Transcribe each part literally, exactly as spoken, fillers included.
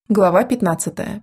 Глава пятнадцатая.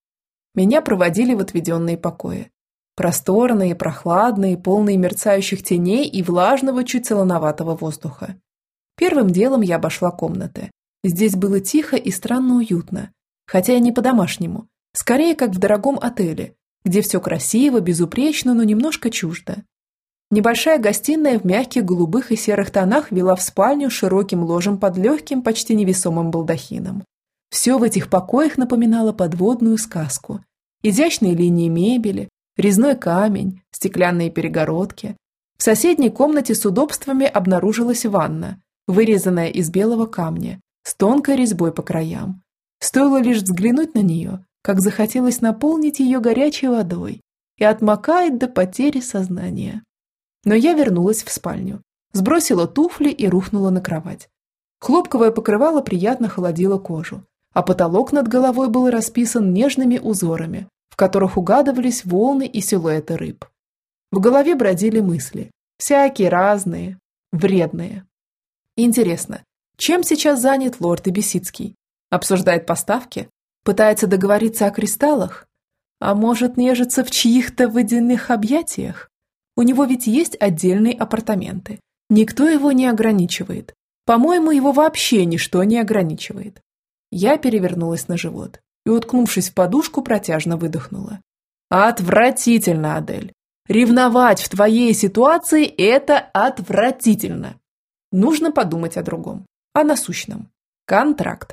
Меня проводили в отведенные покои. Просторные, прохладные, полные мерцающих теней и влажного, чуть солоноватого воздуха. Первым делом я обошла комнаты. Здесь было тихо и странно уютно. Хотя и не по-домашнему. Скорее, как в дорогом отеле, где все красиво, безупречно, но немножко чуждо. Небольшая гостиная в мягких голубых и серых тонах вела в спальню с широким ложем под легким, почти невесомым балдахином. Все в этих покоях напоминало подводную сказку. Изящные линии мебели, резной камень, стеклянные перегородки. В соседней комнате с удобствами обнаружилась ванна, вырезанная из белого камня, с тонкой резьбой по краям. Стоило лишь взглянуть на нее, как захотелось наполнить ее горячей водой и отмокает до потери сознания. Но я вернулась в спальню, сбросила туфли и рухнула на кровать. Хлопковое покрывало приятно холодило кожу, а потолок над головой был расписан нежными узорами, в которых угадывались волны и силуэты рыб. В голове бродили мысли, всякие разные, вредные. Интересно, чем сейчас занят лорд Эбисицкий? Обсуждает поставки? Пытается договориться о кристаллах? А может, нежится в чьих-то водяных объятиях? У него ведь есть отдельные апартаменты. Никто его не ограничивает. По-моему, его вообще ничто не ограничивает. Я перевернулась на живот и, уткнувшись в подушку, протяжно выдохнула. Отвратительно, Адель. Ревновать в твоей ситуации – это отвратительно. Нужно подумать о другом, о насущном. Контракт.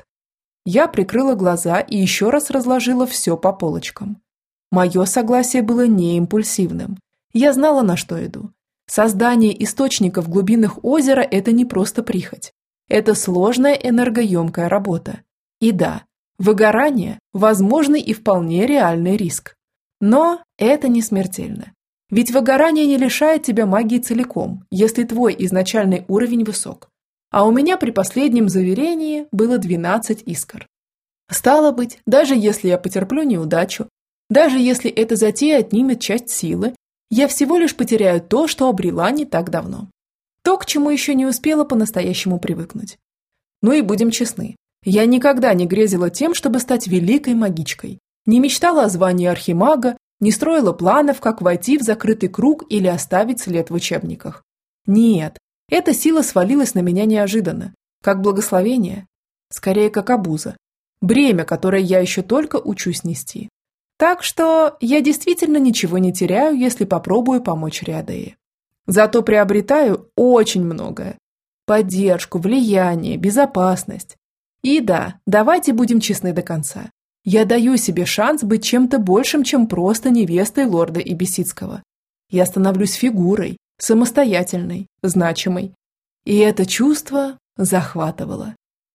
Я прикрыла глаза и еще раз разложила все по полочкам. Мое согласие было не импульсивным. Я знала, на что иду. Создание источника в глубинах озера – это не просто прихоть. Это сложная энергоемкая работа. И да, выгорание – возможный и вполне реальный риск. Но это не смертельно. Ведь выгорание не лишает тебя магии целиком, если твой изначальный уровень высок. А у меня при последнем заверении было двенадцать искр. Стало быть, даже если я потерплю неудачу, даже если эта затея отнимет часть силы, я всего лишь потеряю то, что обрела не так давно. То, к чему еще не успела по-настоящему привыкнуть. Ну и будем честны. Я никогда не грезила тем, чтобы стать великой магичкой. Не мечтала о звании архимага, не строила планов, как войти в закрытый круг или оставить след в учебниках. Нет, эта сила свалилась на меня неожиданно, как благословение, скорее как обуза, бремя, которое я еще только учусь нести. Так что я действительно ничего не теряю, если попробую помочь Риадее. Зато приобретаю очень многое. Поддержку, влияние, безопасность. И да, давайте будем честны до конца. Я даю себе шанс быть чем-то большим, чем просто невестой лорда Эбисицкого. Я становлюсь фигурой, самостоятельной, значимой. И это чувство захватывало.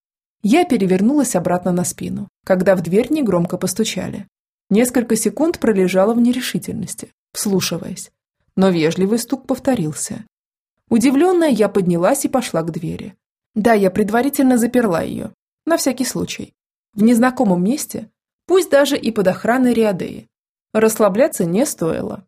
Я перевернулась обратно на спину, когда в дверь негромко постучали. Несколько секунд пролежала в нерешительности, вслушиваясь. Но вежливый стук повторился. Удивленная, я поднялась и пошла к двери. Да, я предварительно заперла ее. На всякий случай. В незнакомом месте, пусть даже и под охраной Риадеи. Расслабляться не стоило.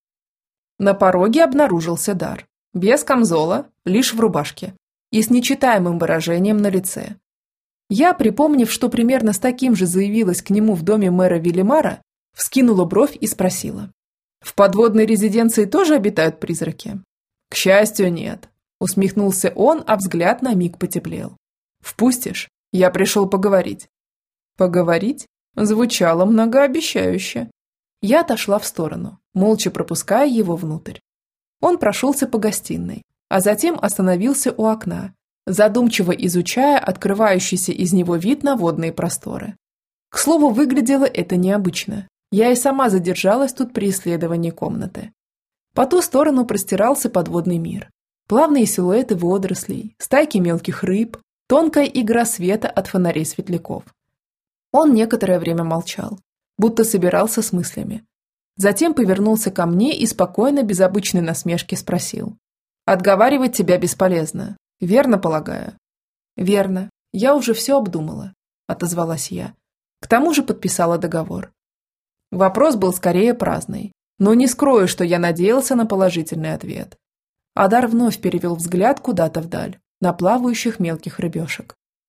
На пороге обнаружился Дар. Без камзола, лишь в рубашке. И с нечитаемым выражением на лице. Я, припомнив, что примерно с таким же заявилась к нему в доме мэра Велимара, вскинула бровь и спросила. «В подводной резиденции тоже обитают призраки?» «К счастью, нет», – усмехнулся он, а взгляд на миг потеплел. «Впустишь? Я пришел поговорить». «Поговорить?» Звучало многообещающе. Я отошла в сторону, молча пропуская его внутрь. Он прошелся по гостиной, а затем остановился у окна, задумчиво изучая открывающийся из него вид на водные просторы. К слову, выглядело это необычно. Я и сама задержалась тут при исследовании комнаты. По ту сторону простирался подводный мир. Плавные силуэты водорослей, стайки мелких рыб, тонкая игра света от фонарей светляков. Он некоторое время молчал, будто собирался с мыслями. Затем повернулся ко мне и спокойно, без обычной насмешки спросил. «Отговаривать тебя бесполезно. Верно, полагаю?» «Верно. Я уже все обдумала», – отозвалась я. К тому же подписала договор. Вопрос был скорее праздный, но не скрою, что я надеялся на положительный ответ. Адар вновь перевел взгляд куда-то вдаль, на плавающих мелких рыбешек.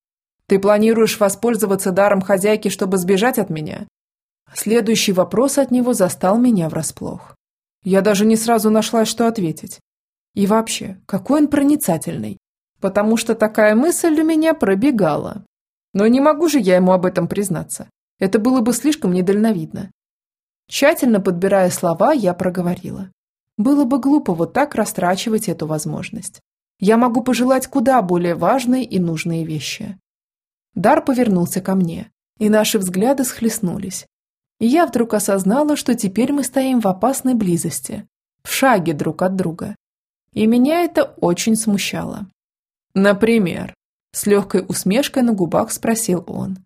Ты планируешь воспользоваться даром хозяйки, чтобы сбежать от меня?» Следующий вопрос от него застал меня врасплох. Я даже не сразу нашла, что ответить. И вообще, какой он проницательный. Потому что такая мысль у меня пробегала. Но не могу же я ему об этом признаться. Это было бы слишком недальновидно. Тщательно подбирая слова, я проговорила. Было бы глупо вот так растрачивать эту возможность. Я могу пожелать куда более важные и нужные вещи. Дар повернулся ко мне, и наши взгляды схлестнулись. И я вдруг осознала, что теперь мы стоим в опасной близости, в шаге друг от друга. И меня это очень смущало. «Например?» – с легкой усмешкой на губах спросил он.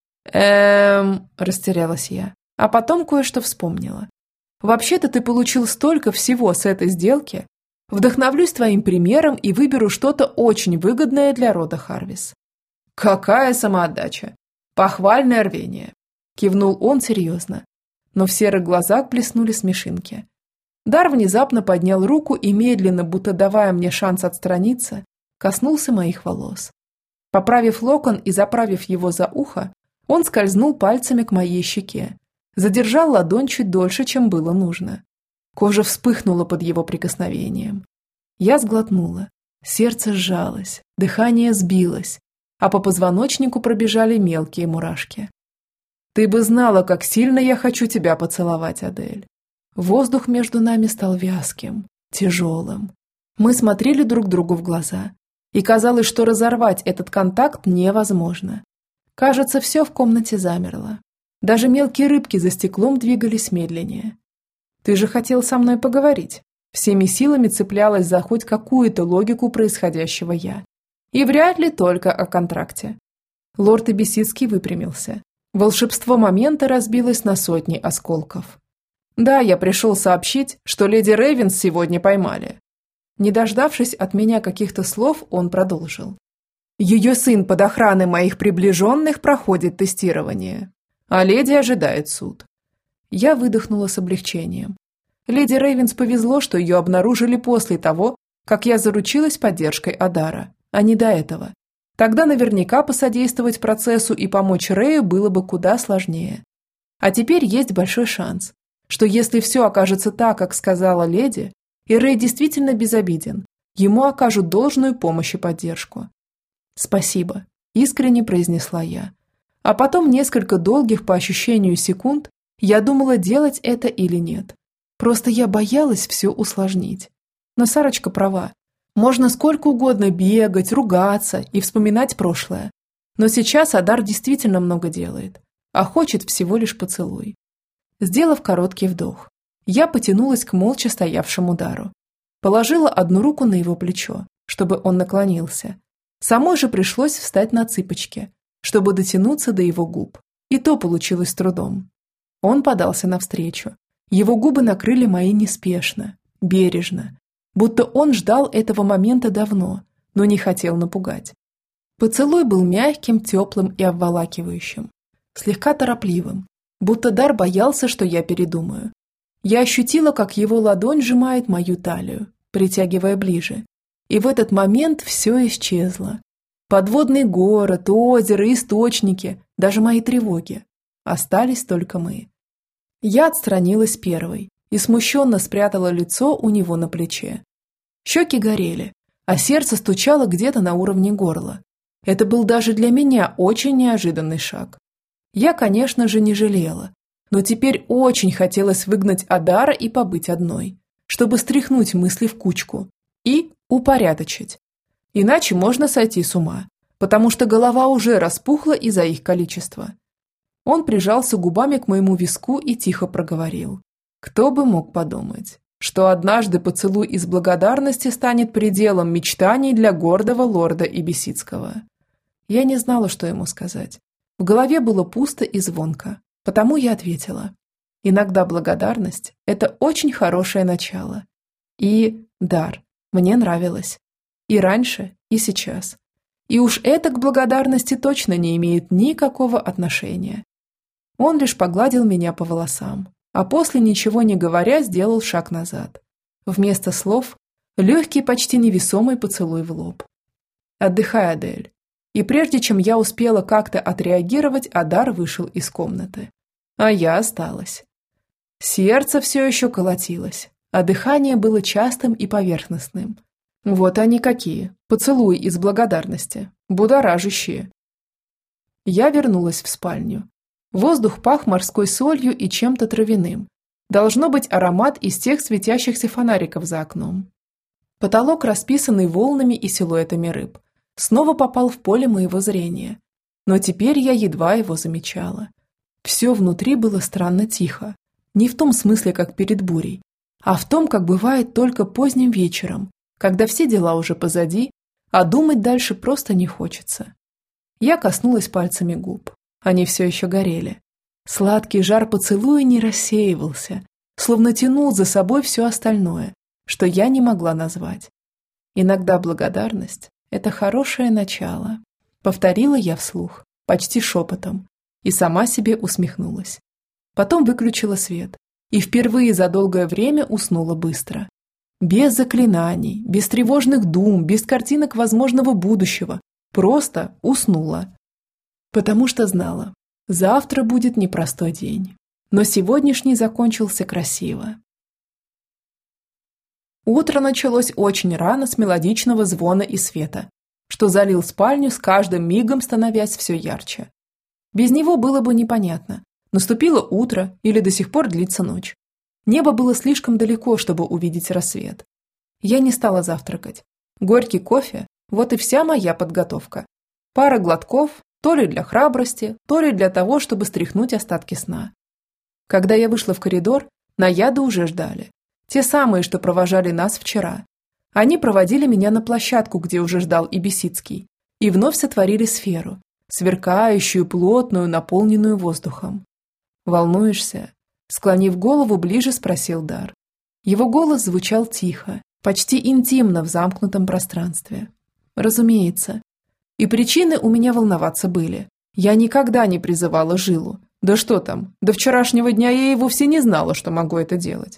«Эм...» – растерялась я, а потом кое-что вспомнила. «Вообще-то ты получил столько всего с этой сделки. Вдохновлюсь твоим примером и выберу что-то очень выгодное для рода Харвис». «Какая самоотдача! Похвальное рвение!» – кивнул он серьезно, но в серых глазах блеснули смешинки. Дар внезапно поднял руку и медленно, будто давая мне шанс отстраниться, коснулся моих волос. Поправив локон и заправив его за ухо, он скользнул пальцами к моей щеке, задержал ладонь чуть дольше, чем было нужно. Кожа вспыхнула под его прикосновением. Я сглотнула, сердце сжалось, дыхание сбилось, а по позвоночнику пробежали мелкие мурашки. «Ты бы знала, как сильно я хочу тебя поцеловать, Адель». Воздух между нами стал вязким, тяжелым. Мы смотрели друг другу в глаза, и казалось, что разорвать этот контакт невозможно. Кажется, все в комнате замерло. Даже мелкие рыбки за стеклом двигались медленнее. «Ты же хотел со мной поговорить». Всеми силами цеплялась за хоть какую-то логику происходящего я. И вряд ли только о контракте. Лорд Эбисицкий выпрямился. Волшебство момента разбилось на сотни осколков. «Да, я пришел сообщить, что леди Рейвенс сегодня поймали». Не дождавшись от меня каких-то слов, он продолжил. «Ее сын под охраной моих приближенных проходит тестирование, а леди ожидает суд». Я выдохнула с облегчением. Леди Рейвенс повезло, что ее обнаружили после того, как я заручилась поддержкой Адара, а не до этого. Тогда наверняка посодействовать процессу и помочь Рэю было бы куда сложнее. А теперь есть большой шанс, что если все окажется так, как сказала леди, и Рэй действительно безобиден, ему окажут должную помощь и поддержку. «Спасибо», – искренне произнесла я. А потом несколько долгих по ощущению секунд я думала, делать это или нет. Просто я боялась все усложнить. Но Сарочка права. Можно сколько угодно бегать, ругаться и вспоминать прошлое. Но сейчас Адар действительно много делает, а хочет всего лишь поцелуй. Сделав короткий вдох, я потянулась к молча стоявшему Дару. Положила одну руку на его плечо, чтобы он наклонился. Самой же пришлось встать на цыпочки, чтобы дотянуться до его губ. И то получилось с трудом. Он подался навстречу. Его губы накрыли мои неспешно, бережно, будто он ждал этого момента давно, но не хотел напугать. Поцелуй был мягким, теплым и обволакивающим, слегка торопливым, будто Дар боялся, что я передумаю. Я ощутила, как его ладонь сжимает мою талию, притягивая ближе. И в этот момент все исчезло. Подводный город, озеро, источники, даже мои тревоги. Остались только мы. Я отстранилась первой и смущенно спрятала лицо у него на плече. Щеки горели, а сердце стучало где-то на уровне горла. Это был даже для меня очень неожиданный шаг. Я, конечно же, не жалела, но теперь очень хотелось выгнать Адара и побыть одной, чтобы стряхнуть мысли в кучку и упорядочить. Иначе можно сойти с ума, потому что голова уже распухла из-за их количества. Он прижался губами к моему виску и тихо проговорил. Кто бы мог подумать, что однажды поцелуй из благодарности станет пределом мечтаний для гордого лорда Эбисицкого. Я не знала, что ему сказать. В голове было пусто и звонко, потому я ответила. Иногда благодарность – это очень хорошее начало. И, Дар, мне нравилось. И раньше, и сейчас. И уж это к благодарности точно не имеет никакого отношения. Он лишь погладил меня по волосам, а после, ничего не говоря, сделал шаг назад. Вместо слов – легкий, почти невесомый поцелуй в лоб. «Отдыхай, Адель. И прежде чем я успела как-то отреагировать, Адар вышел из комнаты. А я осталась. Сердце все еще колотилось, а дыхание было частым и поверхностным. Вот они какие, поцелуи из благодарности, будоражащие. Я вернулась в спальню. Воздух пах морской солью и чем-то травяным. Должно быть аромат из тех светящихся фонариков за окном. Потолок, расписанный волнами и силуэтами рыб, снова попал в поле моего зрения. Но теперь я едва его замечала. Все внутри было странно тихо. Не в том смысле, как перед бурей, а в том, как бывает только поздним вечером, когда все дела уже позади, а думать дальше просто не хочется. Я коснулась пальцами губ. Они все еще горели. Сладкий жар поцелуя не рассеивался, словно тянул за собой все остальное, что я не могла назвать. Иногда благодарность – это хорошее начало. Повторила я вслух, почти шепотом, и сама себе усмехнулась. Потом выключила свет и впервые за долгое время уснула быстро. Без заклинаний, без тревожных дум, без картинок возможного будущего. Просто уснула. Потому что знала, завтра будет непростой день. Но сегодняшний закончился красиво. Утро началось очень рано с мелодичного звона и света, что залил спальню с каждым мигом, становясь все ярче. Без него было бы непонятно, наступило утро или до сих пор длится ночь. Небо было слишком далеко, чтобы увидеть рассвет. Я не стала завтракать. Горький кофе – вот и вся моя подготовка. Пара глотков, то ли для храбрости, то ли для того, чтобы стряхнуть остатки сна. Когда я вышла в коридор, наяды уже ждали. Те самые, что провожали нас вчера. Они проводили меня на площадку, где уже ждал и Бесицкий, и вновь сотворили сферу, сверкающую, плотную, наполненную воздухом. «Волнуешься?» Склонив голову ближе, спросил Дар. Его голос звучал тихо, почти интимно в замкнутом пространстве. Разумеется. И причины у меня волноваться были. Я никогда не призывала Жилу. Да что там, до вчерашнего дня я и вовсе не знала, что могу это делать.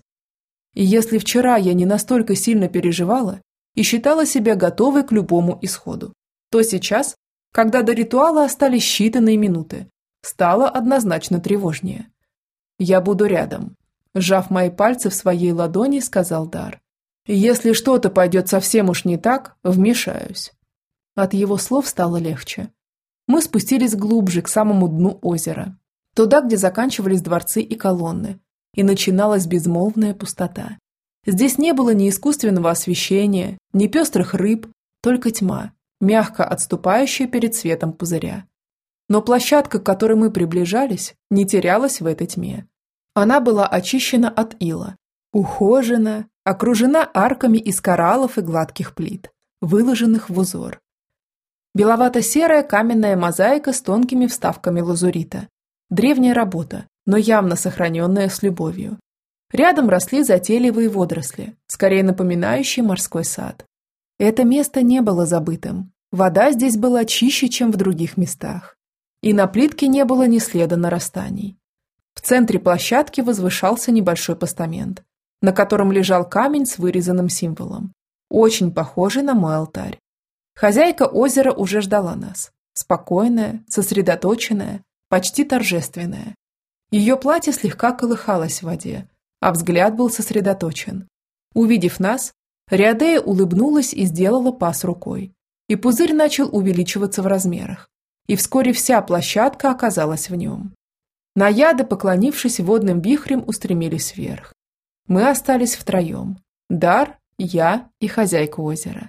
И если вчера я не настолько сильно переживала и считала себя готовой к любому исходу, то сейчас, когда до ритуала остались считанные минуты, стало однозначно тревожнее. «Я буду рядом», – сжав мои пальцы в своей ладони, сказал Дар. «Если что-то пойдет совсем уж не так, вмешаюсь». От его слов стало легче. Мы спустились глубже, к самому дну озера, туда, где заканчивались дворцы и колонны, и начиналась безмолвная пустота. Здесь не было ни искусственного освещения, ни пестрых рыб, только тьма, мягко отступающая перед светом пузыря. Но площадка, к которой мы приближались, не терялась в этой тьме. Она была очищена от ила, ухожена, окружена арками из кораллов и гладких плит, выложенных в узор. Беловато-серая каменная мозаика с тонкими вставками лазурита. Древняя работа, но явно сохраненная с любовью. Рядом росли затейливые водоросли, скорее напоминающие морской сад. Это место не было забытым. Вода здесь была чище, чем в других местах. И на плитке не было ни следа нарастаний. В центре площадки возвышался небольшой постамент, на котором лежал камень с вырезанным символом, очень похожий на мой алтарь. Хозяйка озера уже ждала нас, спокойная, сосредоточенная, почти торжественная. Ее платье слегка колыхалось в воде, а взгляд был сосредоточен. Увидев нас, Риадея улыбнулась и сделала пас рукой, и пузырь начал увеличиваться в размерах, и вскоре вся площадка оказалась в нем. Наяды, поклонившись водным вихрем, устремились вверх. Мы остались втроем – Дар, я и хозяйка озера.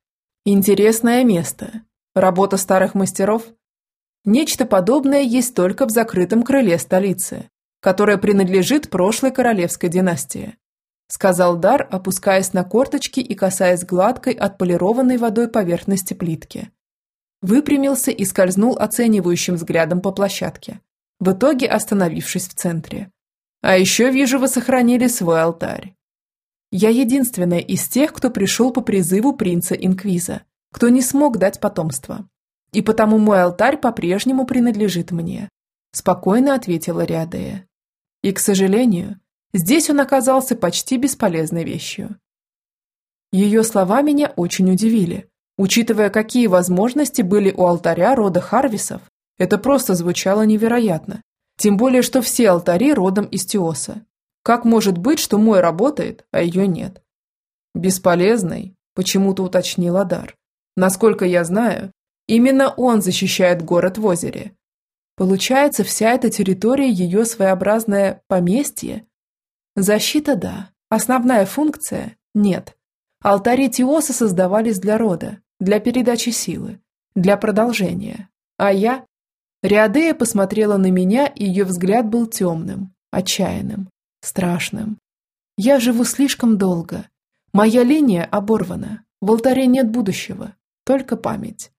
Интересное место. Работа старых мастеров. Нечто подобное есть только в закрытом крыле столицы, которое принадлежит прошлой королевской династии, сказал Дар, опускаясь на корточки и касаясь гладкой, отполированной водой поверхности плитки. Выпрямился и скользнул оценивающим взглядом по площадке, в итоге остановившись в центре. А еще, вижу, вы сохранили свой алтарь. Я единственная из тех, кто пришел по призыву принца Инквиза, кто не смог дать потомство. И потому мой алтарь по-прежнему принадлежит мне, спокойно ответила Риадея. И, к сожалению, здесь он оказался почти бесполезной вещью. Ее слова меня очень удивили. Учитывая, какие возможности были у алтаря рода Харвисов, это просто звучало невероятно. Тем более, что все алтари родом из Теоса. Как может быть, что мой работает, а ее нет? Бесполезный, почему-то уточнил Адар. Насколько я знаю, именно он защищает город в озере. Получается, вся эта территория ее своеобразное поместье? Защита – да, основная функция – нет. Алтари Теоса создавались для рода, для передачи силы, для продолжения. А я? Риадея посмотрела на меня, и ее взгляд был темным, отчаянным, страшным. Я живу слишком долго. Моя линия оборвана. В алтаре нет будущего, только память.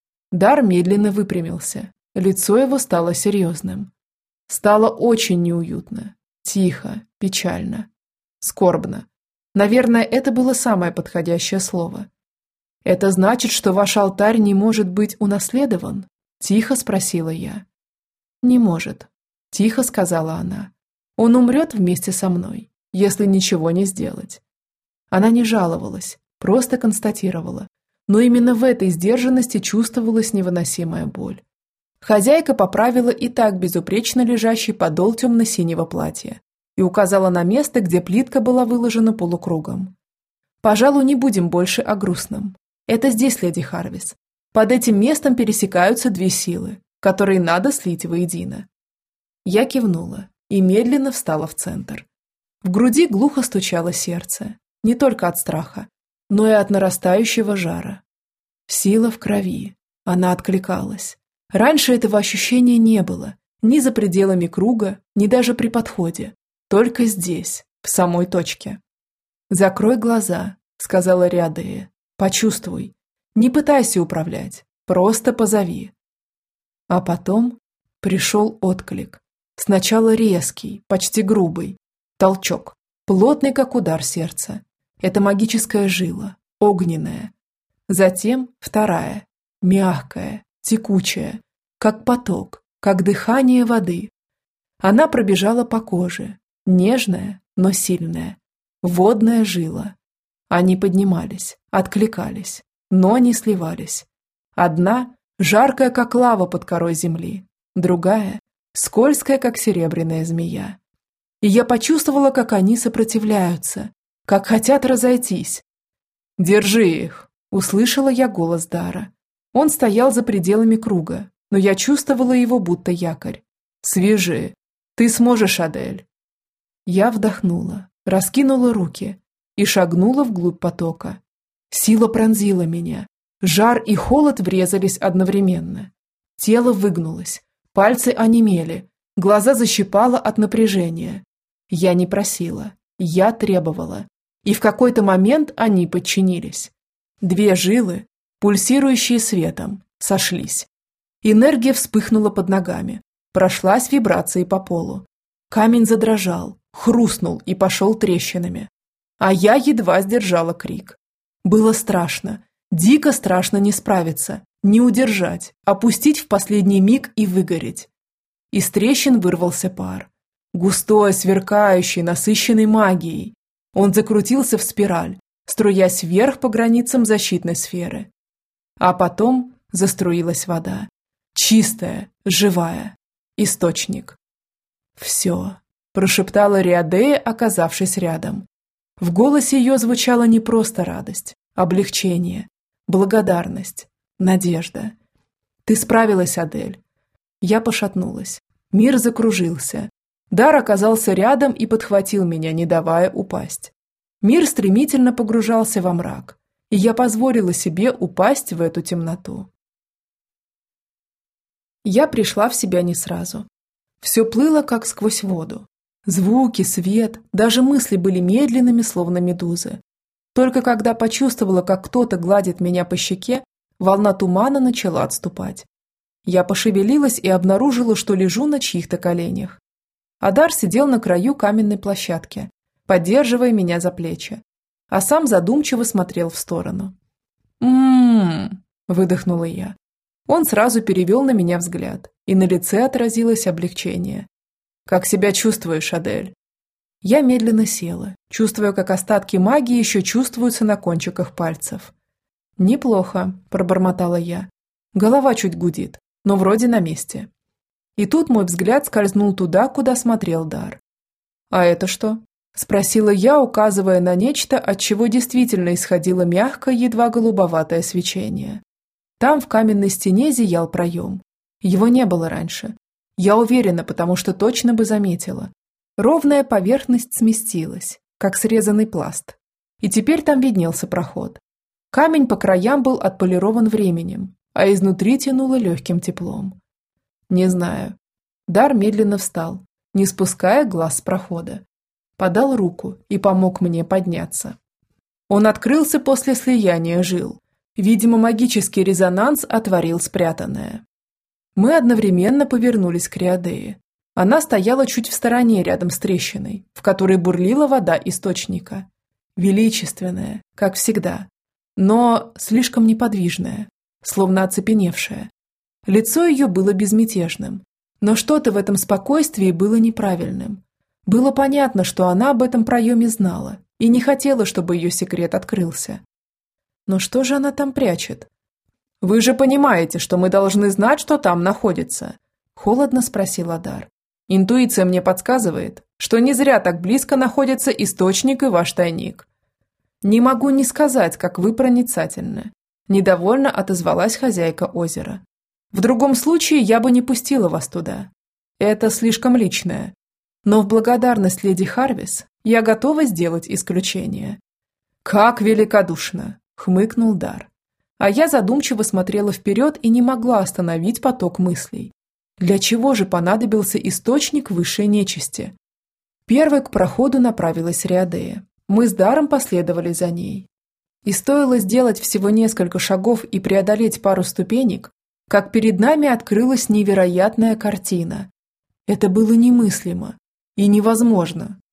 Дар медленно выпрямился. Лицо его стало серьезным. Стало очень неуютно, тихо, печально, скорбно. Наверное, это было самое подходящее слово. «Это значит, что ваш алтарь не может быть унаследован?» – тихо спросила я. «Не может», – тихо сказала она. «Он умрет вместе со мной, если ничего не сделать». Она не жаловалась, просто констатировала. Но именно в этой сдержанности чувствовалась невыносимая боль. Хозяйка поправила и так безупречно лежащий подол темно-синего платья и указала на место, где плитка была выложена полукругом. «Пожалуй, не будем больше о грустном. Это здесь, леди Харвис. Под этим местом пересекаются две силы, которые надо слить воедино». Я кивнула и медленно встала в центр. В груди глухо стучало сердце, не только от страха, но и от нарастающего жара. Сила в крови. Она откликалась. Раньше этого ощущения не было, ни за пределами круга, ни даже при подходе. Только здесь, в самой точке. «Закрой глаза», — сказала Риадея. «Почувствуй. Не пытайся управлять, просто позови». А потом пришел отклик. Сначала резкий, почти грубый. Толчок, плотный, как удар сердца. Это магическая жила, огненная. Затем вторая, мягкая, текучая, как поток, как дыхание воды. Она пробежала по коже, нежная, но сильная, водная жила. Они поднимались, откликались, но не сливались. Одна жаркая, как лава под корой земли, другая скользкая, как серебряная змея. И я почувствовала, как они сопротивляются, как хотят разойтись. «Держи их!» – услышала я голос Дара. Он стоял за пределами круга, но я чувствовала его будто якорь. «Свяжи! Ты сможешь, Адель!» Я вдохнула, раскинула руки и шагнула вглубь потока. Сила пронзила меня. Жар и холод врезались одновременно. Тело выгнулось, пальцы онемели, глаза защипало от напряжения. Я не просила, я требовала. И в какой-то момент они подчинились. Две жилы, пульсирующие светом, сошлись. Энергия вспыхнула под ногами, прошлась вибрацией по полу. Камень задрожал, хрустнул и пошел трещинами. А я едва сдержала крик. Было страшно, дико страшно не справиться, не удержать, опустить в последний миг и выгореть. Из трещин вырвался пар. Густой, сверкающий, насыщенный магией. Он закрутился в спираль, струясь вверх по границам защитной сферы. А потом заструилась вода. Чистая, живая. Источник. «Все», – прошептала Риадея, оказавшись рядом. В голосе ее звучала не просто радость, облегчение, благодарность, надежда. «Ты справилась, Адель». Я пошатнулась. Мир закружился. Дар оказался рядом и подхватил меня, не давая упасть. Мир стремительно погружался во мрак, и я позволила себе упасть в эту темноту. Я пришла в себя не сразу. Все плыло, как сквозь воду. Звуки, свет, даже мысли были медленными, словно медузы. Только когда почувствовала, как кто-то гладит меня по щеке, волна тумана начала отступать. Я пошевелилась и обнаружила, что лежу на чьих-то коленях. Адар сидел на краю каменной площадки, поддерживая меня за плечи, а сам задумчиво смотрел в сторону. «М-м-м», выдохнула я. Он сразу перевел на меня взгляд, и на лице отразилось облегчение. «Как себя чувствуешь, Адель?» Я медленно села, чувствуя, как остатки магии еще чувствуются на кончиках пальцев. «Неплохо», – пробормотала я. Голова чуть гудит, но вроде на месте. И тут мой взгляд скользнул туда, куда смотрел Дар. «А это что?» – спросила я, указывая на нечто, от чего действительно исходило мягкое, едва голубоватое свечение. Там в каменной стене зиял проем. Его не было раньше. Я уверена, потому что точно бы заметила. Ровная поверхность сместилась, как срезанный пласт. И теперь там виднелся проход. Камень по краям был отполирован временем, а изнутри тянуло легким теплом. Не знаю. Дар медленно встал, не спуская глаз с прохода. Подал руку и помог мне подняться. Он открылся после слияния жил. Видимо, магический резонанс отворил спрятанное. Мы одновременно повернулись к Риадее. Она стояла чуть в стороне рядом с трещиной, в которой бурлила вода источника. Величественная, как всегда, но слишком неподвижная, словно оцепеневшая. Лицо ее было безмятежным, но что-то в этом спокойствии было неправильным. Было понятно, что она об этом проеме знала и не хотела, чтобы ее секрет открылся. Но что же она там прячет? «Вы же понимаете, что мы должны знать, что там находится?» – холодно спросил Адар. «Интуиция мне подсказывает, что не зря так близко находится источник и ваш тайник». «Не могу не сказать, как вы проницательны», – недовольно отозвалась хозяйка озера. «В другом случае я бы не пустила вас туда. Это слишком личное. Но в благодарность леди Харвис я готова сделать исключение». «Как великодушно!» – хмыкнул Дар. А я задумчиво смотрела вперед и не могла остановить поток мыслей. Для чего же понадобился источник высшей нечисти? Первой к проходу направилась Риадея. Мы с Даром последовали за ней. И стоило сделать всего несколько шагов и преодолеть пару ступенек, как перед нами открылась невероятная картина. Это было немыслимо и невозможно,